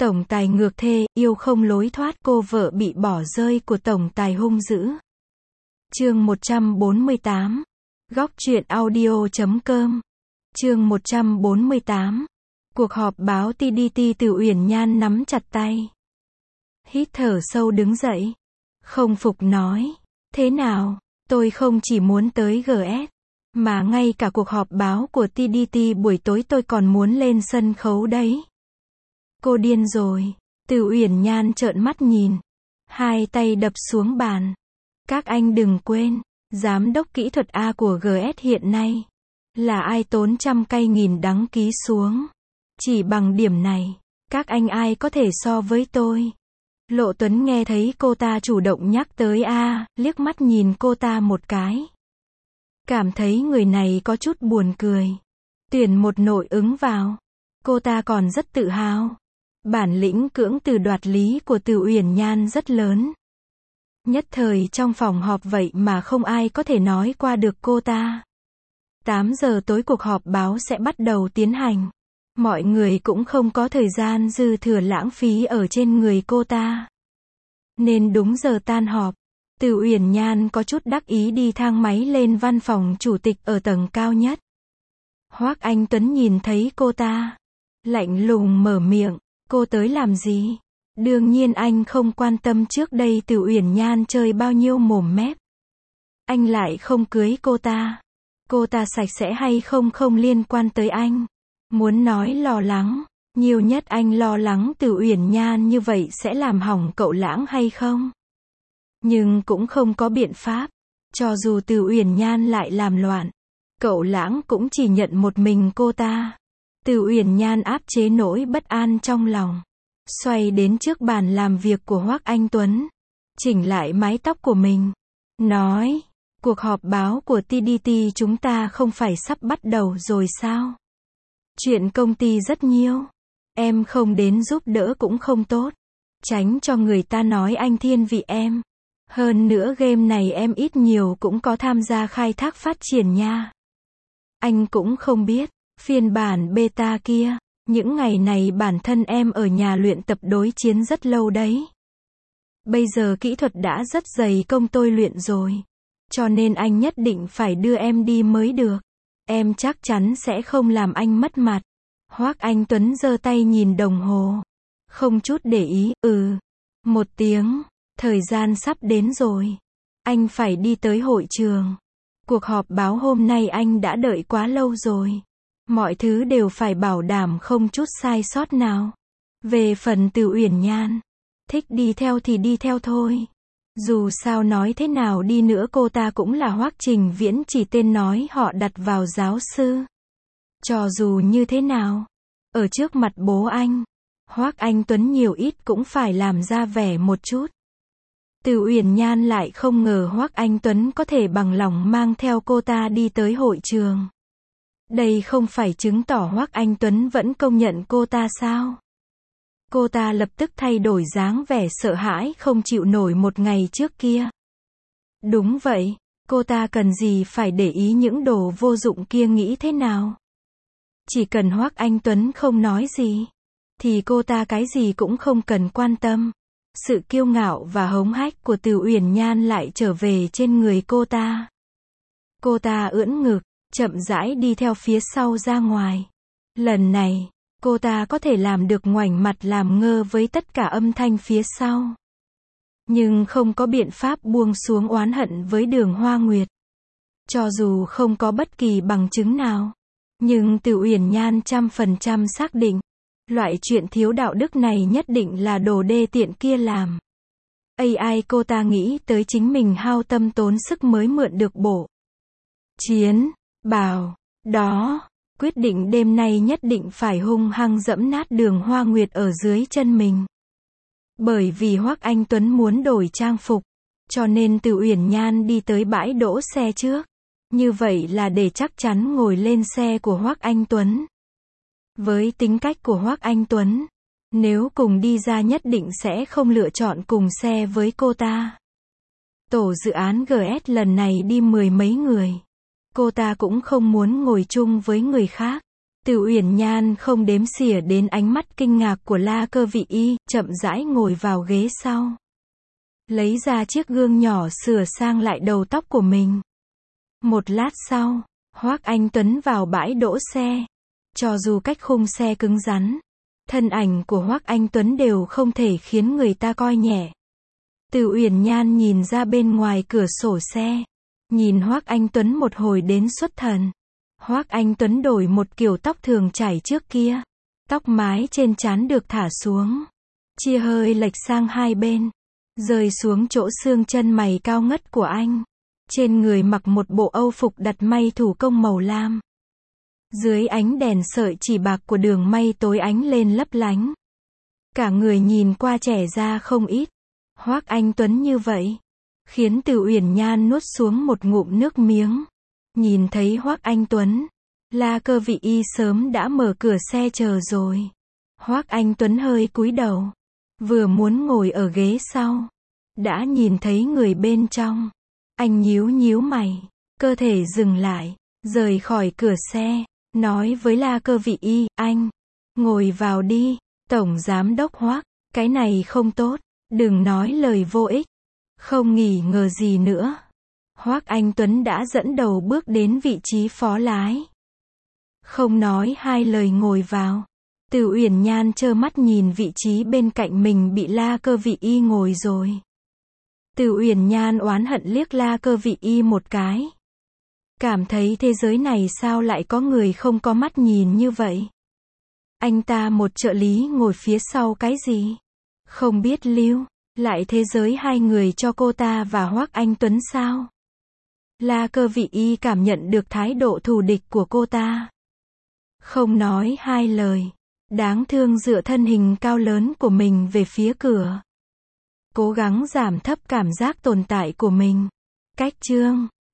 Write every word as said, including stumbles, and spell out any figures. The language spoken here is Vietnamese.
Tổng tài ngược thê, yêu không lối thoát, cô vợ bị bỏ rơi của tổng tài hung dữ. Chương một trăm bốn mươi tám. Góc truyện audio chấm com. Chương một trăm bốn mươi tám. Cuộc họp báo tê đê tê, Từ Uyển Nhan nắm chặt tay. Hít thở sâu đứng dậy. Không phục nói. Thế nào, tôi không chỉ muốn tới giê ét, mà ngay cả cuộc họp báo của tê đê tê buổi tối tôi còn muốn lên sân khấu đấy. Cô điên rồi. Từ Uyển Nhan trợn mắt nhìn. Hai tay đập xuống bàn. Các anh đừng quên, giám đốc kỹ thuật A của giê ét hiện nay là ai tốn trăm cây nghìn đắng ký xuống. Chỉ bằng điểm này, các anh ai có thể so với tôi. Lộ Tuấn nghe thấy cô ta chủ động nhắc tới A, liếc mắt nhìn cô ta một cái. Cảm thấy người này có chút buồn cười. Tuyển một nội ứng vào. Cô ta còn rất tự hào. Bản lĩnh cưỡng từ đoạt lý của Từ Uyển Nhan rất lớn. Nhất thời trong phòng họp vậy mà không ai có thể nói qua được cô ta. tám giờ tối cuộc họp báo sẽ bắt đầu tiến hành. Mọi người cũng không có thời gian dư thừa lãng phí ở trên người cô ta. Nên đúng giờ tan họp, Từ Uyển Nhan có chút đắc ý đi thang máy lên văn phòng chủ tịch ở tầng cao nhất. Hoắc Anh Tuấn nhìn thấy cô ta, lạnh lùng mở miệng, cô tới làm gì? Đương nhiên anh không quan tâm trước đây Từ Uyển Nhan chơi bao nhiêu mồm mép. Anh lại không cưới cô ta. Cô ta sạch sẽ hay không không liên quan tới anh. Muốn nói lo lắng, nhiều nhất anh lo lắng Từ Uyển Nhan như vậy sẽ làm hỏng cậu Lãng hay không. Nhưng cũng không có biện pháp. Cho dù Từ Uyển Nhan lại làm loạn, cậu Lãng cũng chỉ nhận một mình cô ta. Từ Uyển Nhan áp chế nỗi bất an trong lòng. Xoay đến trước bàn làm việc của Hoắc Anh Tuấn. Chỉnh lại mái tóc của mình. Nói, cuộc họp báo của tê đê tê chúng ta không phải sắp bắt đầu rồi sao? Chuyện công ty rất nhiều. Em không đến giúp đỡ cũng không tốt. Tránh cho người ta nói anh thiên vị em. Hơn nữa game này em ít nhiều cũng có tham gia khai thác phát triển nha. Anh cũng không biết, phiên bản beta kia, những ngày này bản thân em ở nhà luyện tập đối chiến rất lâu đấy. Bây giờ kỹ thuật đã rất dày công tôi luyện rồi. Cho nên anh nhất định phải đưa em đi mới được. Em chắc chắn sẽ không làm anh mất mặt. Hoắc Anh Tuấn giơ tay nhìn đồng hồ. Không chút để ý, ừ. Một tiếng, thời gian sắp đến rồi. Anh phải đi tới hội trường. Cuộc họp báo hôm nay anh đã đợi quá lâu rồi. Mọi thứ đều phải bảo đảm không chút sai sót nào. Về phần Từ Uyển Nhan, thích đi theo thì đi theo thôi. Dù sao nói thế nào đi nữa cô ta cũng là Hoắc Trình Viễn, chỉ tên nói họ đặt vào giáo sư. Cho dù như thế nào, ở trước mặt bố anh, Hoắc Anh Tuấn nhiều ít cũng phải làm ra vẻ một chút. Từ Uyển Nhan lại không ngờ Hoắc Anh Tuấn có thể bằng lòng mang theo cô ta đi tới hội trường. Đây không phải chứng tỏ Hoắc Anh Tuấn vẫn công nhận cô ta sao? Cô ta lập tức thay đổi dáng vẻ sợ hãi không chịu nổi một ngày trước kia. Đúng vậy, cô ta cần gì phải để ý những đồ vô dụng kia nghĩ thế nào? Chỉ cần Hoắc Anh Tuấn không nói gì, thì cô ta cái gì cũng không cần quan tâm. Sự kiêu ngạo và hống hách của Từ Uyển Nhan lại trở về trên người cô ta. Cô ta ưỡn ngực, chậm rãi đi theo phía sau ra ngoài. Lần này, cô ta có thể làm được ngoảnh mặt làm ngơ với tất cả âm thanh phía sau. Nhưng không có biện pháp buông xuống oán hận với Đường Hoa Nguyệt. Cho dù không có bất kỳ bằng chứng nào, nhưng Từ Uyển Nhan trăm phần trăm xác định, loại chuyện thiếu đạo đức này nhất định là đồ đê tiện kia làm. a i cô ta nghĩ tới chính mình hao tâm tốn sức mới mượn được bộ chiến bào đó, quyết định đêm nay nhất định phải hung hăng dẫm nát Đường Hoa Nguyệt ở dưới chân mình. Bởi vì Hoắc Anh Tuấn muốn đổi trang phục, cho nên Từ Uyển Nhan đi tới bãi đỗ xe trước. Như vậy là để chắc chắn ngồi lên xe của Hoắc Anh Tuấn. Với tính cách của Hoắc Anh Tuấn, nếu cùng đi ra nhất định sẽ không lựa chọn cùng xe với cô ta. Tổ dự án giê ét lần này đi mười mấy người. Cô ta cũng không muốn ngồi chung với người khác. Từ Uyển Nhan không đếm xỉa đến ánh mắt kinh ngạc của La Cơ Vị Y, chậm rãi ngồi vào ghế sau. Lấy ra chiếc gương nhỏ sửa sang lại đầu tóc của mình. Một lát sau, Hoắc Anh Tuấn vào bãi đỗ xe. Cho dù cách khung xe cứng rắn, thân ảnh của Hoắc Anh Tuấn đều không thể khiến người ta coi nhẹ. Từ Uyển Nhan nhìn ra bên ngoài cửa sổ xe, nhìn Hoắc Anh Tuấn một hồi đến xuất thần. Hoắc Anh Tuấn đổi một kiểu tóc thường chảy trước kia. Tóc mái trên trán được thả xuống, chia hơi lệch sang hai bên, rơi xuống chỗ xương chân mày cao ngất của anh. Trên người mặc một bộ âu phục đặt may thủ công màu lam. Dưới ánh đèn sợi chỉ bạc của đường may tối ánh lên lấp lánh. Cả người nhìn qua trẻ ra không ít. Hoắc Anh Tuấn như vậy, khiến Từ Uyển Nhan nuốt xuống một ngụm nước miếng. Nhìn thấy Hoắc Anh Tuấn, La Cơ Vị Y sớm đã mở cửa xe chờ rồi. Hoắc Anh Tuấn hơi cúi đầu, vừa muốn ngồi ở ghế sau, đã nhìn thấy người bên trong. Anh nhíu nhíu mày, cơ thể dừng lại, rời khỏi cửa xe, nói với La Cơ Vị Y, anh, ngồi vào đi, Tổng Giám Đốc Hoắc, cái này không tốt, đừng nói lời vô ích. Không nghỉ ngờ gì nữa, Hoắc Anh Tuấn đã dẫn đầu bước đến vị trí phó lái. Không nói hai lời ngồi vào. Từ Uyển Nhan trơ mắt nhìn vị trí bên cạnh mình bị La Cơ Vị Y ngồi rồi. Từ Uyển Nhan oán hận liếc La Cơ Vị Y một cái. Cảm thấy thế giới này sao lại có người không có mắt nhìn như vậy. Anh ta một trợ lý ngồi phía sau cái gì? Không biết lưu lại thế giới hai người cho cô ta và Hoắc Anh Tuấn sao? La Cơ Vị Y cảm nhận được thái độ thù địch của cô ta. Không nói hai lời, đáng thương dựa thân hình cao lớn của mình về phía cửa. Cố gắng giảm thấp cảm giác tồn tại của mình. Cách chương